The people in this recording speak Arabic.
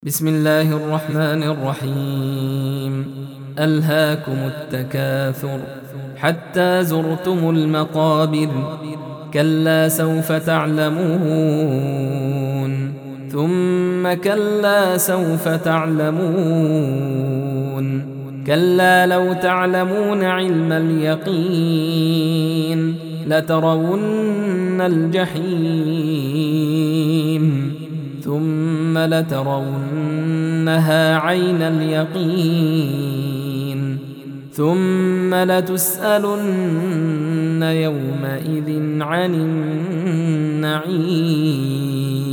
بسم الله الرحمن الرحيم. ألهاكم التكاثر حتى زرتم المقابر، كلا سوف تعلمون ثم كلا سوف تعلمون، كلا لو تعلمون علم اليقين لترون الجحيم ثم لترونها عين اليقين ثم لتسألن يومئذ عن النعيم.